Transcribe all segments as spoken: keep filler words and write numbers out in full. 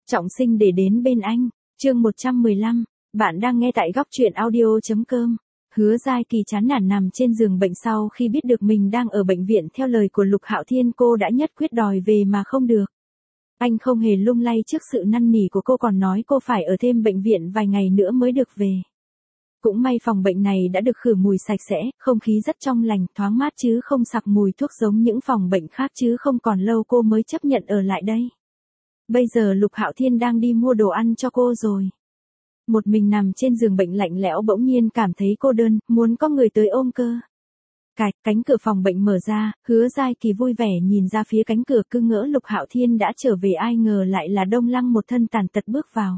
Trọng sinh để đến bên anh, chương một trăm mười lăm, bạn đang nghe tại góc truyện audio.com. Hứa Giai Kỳ chán nản nằm trên giường bệnh sau khi biết được mình đang ở bệnh viện theo lời của Lục Hạo Thiên, cô đã nhất quyết đòi về mà không được. Anh không hề lung lay trước sự năn nỉ của cô, còn nói cô phải ở thêm bệnh viện vài ngày nữa mới được về. Cũng may phòng bệnh này đã được khử mùi sạch sẽ, không khí rất trong lành, thoáng mát chứ không sặc mùi thuốc giống những phòng bệnh khác, chứ không còn lâu cô mới chấp nhận ở lại đây. Bây giờ Lục Hạo Thiên đang đi mua đồ ăn cho cô rồi. Một mình nằm trên giường bệnh lạnh lẽo, bỗng nhiên cảm thấy cô đơn, muốn có người tới ôm cơ. Cạch, cánh cửa phòng bệnh mở ra, Hứa Giai Kỳ vui vẻ nhìn ra phía cánh cửa, cứ ngỡ Lục Hạo Thiên đã trở về, ai ngờ lại là Đông Lăng một thân tàn tật bước vào.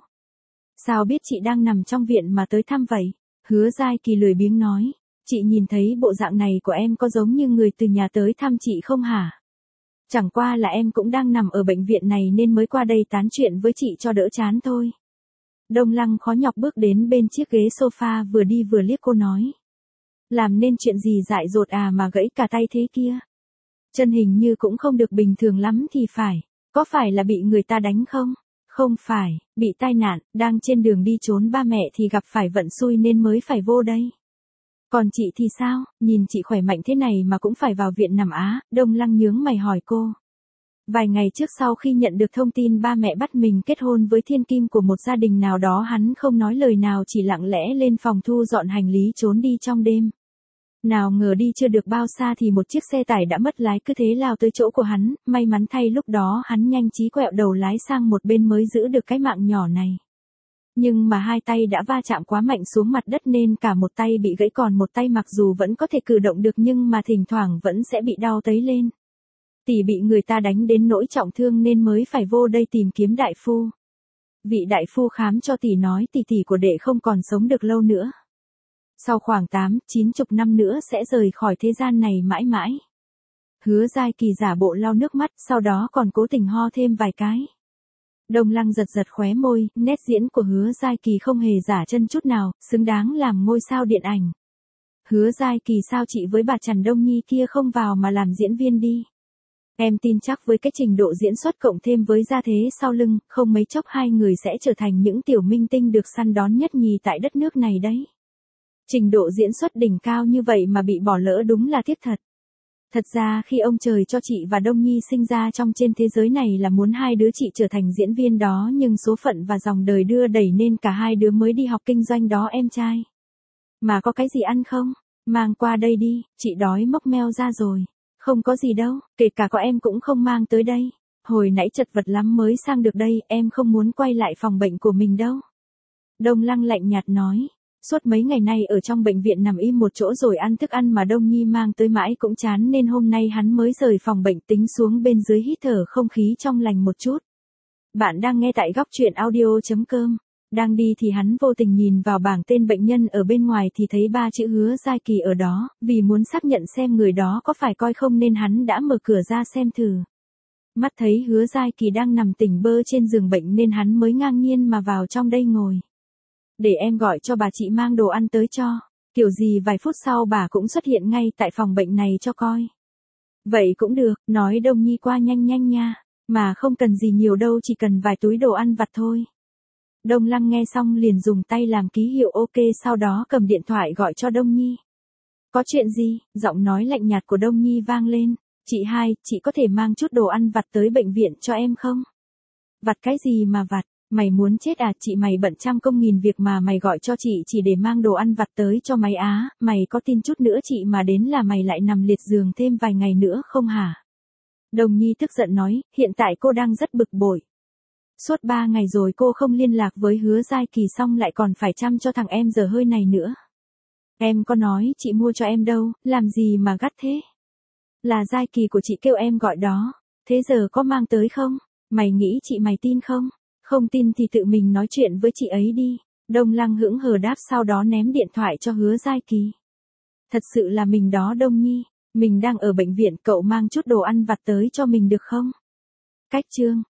Sao biết chị đang nằm trong viện mà tới thăm vậy? Hứa Giai Kỳ lười biếng nói, chị nhìn thấy bộ dạng này của em có giống như người từ nhà tới thăm chị không hả? Chẳng qua là em cũng đang nằm ở bệnh viện này nên mới qua đây tán chuyện với chị cho đỡ chán thôi. Đông Lăng khó nhọc bước đến bên chiếc ghế sofa, vừa đi vừa liếc cô nói. Làm nên chuyện gì dại dột à mà gãy cả tay thế kia? Chân hình như cũng không được bình thường lắm thì phải. Có phải là bị người ta đánh không? Không phải, bị tai nạn, đang trên đường đi trốn ba mẹ thì gặp phải vận xui nên mới phải vô đây. Còn chị thì sao, nhìn chị khỏe mạnh thế này mà cũng phải vào viện nằm á? Đông Lăng nhướng mày hỏi cô. Vài ngày trước sau khi nhận được thông tin ba mẹ bắt mình kết hôn với thiên kim của một gia đình nào đó, hắn không nói lời nào, chỉ lặng lẽ lên phòng thu dọn hành lý trốn đi trong đêm. Nào ngờ đi chưa được bao xa thì một chiếc xe tải đã mất lái cứ thế lao tới chỗ của hắn, may mắn thay lúc đó hắn nhanh trí quẹo đầu lái sang một bên mới giữ được cái mạng nhỏ này. Nhưng mà hai tay đã va chạm quá mạnh xuống mặt đất nên cả một tay bị gãy, còn một tay mặc dù vẫn có thể cử động được nhưng mà thỉnh thoảng vẫn sẽ bị đau tấy lên. Tỷ bị người ta đánh đến nỗi trọng thương nên mới phải vô đây tìm kiếm đại phu. Vị đại phu khám cho tỷ nói tỷ tỷ của đệ không còn sống được lâu nữa. Sau khoảng tám, chín chục năm nữa sẽ rời khỏi thế gian này mãi mãi. Hứa Giai Kỳ giả bộ lau nước mắt, sau đó còn cố tình ho thêm vài cái. Đông Lăng giật giật khóe môi, nét diễn của Hứa Giai Kỳ không hề giả chân chút nào, xứng đáng làm ngôi sao điện ảnh. Hứa Giai Kỳ, sao chị với bà Trần Đông Nhi kia không vào mà làm diễn viên đi? Em tin chắc với cái trình độ diễn xuất cộng thêm với gia thế sau lưng, không mấy chốc hai người sẽ trở thành những tiểu minh tinh được săn đón nhất nhì tại đất nước này đấy. Trình độ diễn xuất đỉnh cao như vậy mà bị bỏ lỡ đúng là tiếc thật. Thật ra khi ông trời cho chị và Đông Nhi sinh ra trong trên thế giới này là muốn hai đứa chị trở thành diễn viên đó, nhưng số phận và dòng đời đưa đẩy nên cả hai đứa mới đi học kinh doanh đó em trai. Mà có cái gì ăn không? Mang qua đây đi, chị đói mốc meo ra rồi. Không có gì đâu, kể cả có em cũng không mang tới đây. Hồi nãy chật vật lắm mới sang được đây, em không muốn quay lại phòng bệnh của mình đâu. Đông Lăng lạnh nhạt nói. Suốt mấy ngày nay ở trong bệnh viện nằm im một chỗ rồi ăn thức ăn mà Đông Nhi mang tới mãi cũng chán nên hôm nay hắn mới rời phòng bệnh, tính xuống bên dưới hít thở không khí trong lành một chút. Bạn đang nghe tại góc truyện audio.com. Đang đi thì hắn vô tình nhìn vào bảng tên bệnh nhân ở bên ngoài thì thấy ba chữ Hứa Giai Kỳ ở đó, vì muốn xác nhận xem người đó có phải coi không nên hắn đã mở cửa ra xem thử. Mắt thấy Hứa Giai Kỳ đang nằm tỉnh bơ trên giường bệnh nên hắn mới ngang nhiên mà vào trong đây ngồi. Để em gọi cho bà chị mang đồ ăn tới cho, kiểu gì vài phút sau bà cũng xuất hiện ngay tại phòng bệnh này cho coi. Vậy cũng được, nói Đông Nhi qua nhanh nhanh nha, mà không cần gì nhiều đâu, chỉ cần vài túi đồ ăn vặt thôi. Đông Lăng nghe xong liền dùng tay làm ký hiệu ok, sau đó cầm điện thoại gọi cho Đông Nhi. Có chuyện gì? Giọng nói lạnh nhạt của Đông Nhi vang lên. Chị hai, chị có thể mang chút đồ ăn vặt tới bệnh viện cho em không? Vặt cái gì mà vặt? Mày muốn chết à? Chị mày bận trăm công nghìn việc mà mày gọi cho chị chỉ để mang đồ ăn vặt tới cho mày á? Mày có tin chút nữa chị mà đến là mày lại nằm liệt giường thêm vài ngày nữa không hả? Đông Nhi tức giận nói, hiện tại cô đang rất bực bội. Suốt ba ngày rồi cô không liên lạc với Hứa Giai Kỳ, xong lại còn phải chăm cho thằng em dở hơi này nữa. Em có nói chị mua cho em đâu, làm gì mà gắt thế? Là Giai Kỳ của chị kêu em gọi đó, thế giờ có mang tới không? Mày nghĩ chị mày tin không? Không tin thì tự mình nói chuyện với chị ấy đi. Đông Lăng hững hờ đáp, sau đó ném điện thoại cho Hứa Giai Kỳ. Thật sự là mình đó Đông Nhi, mình đang ở bệnh viện, cậu mang chút đồ ăn vặt tới cho mình được không? Cách chương.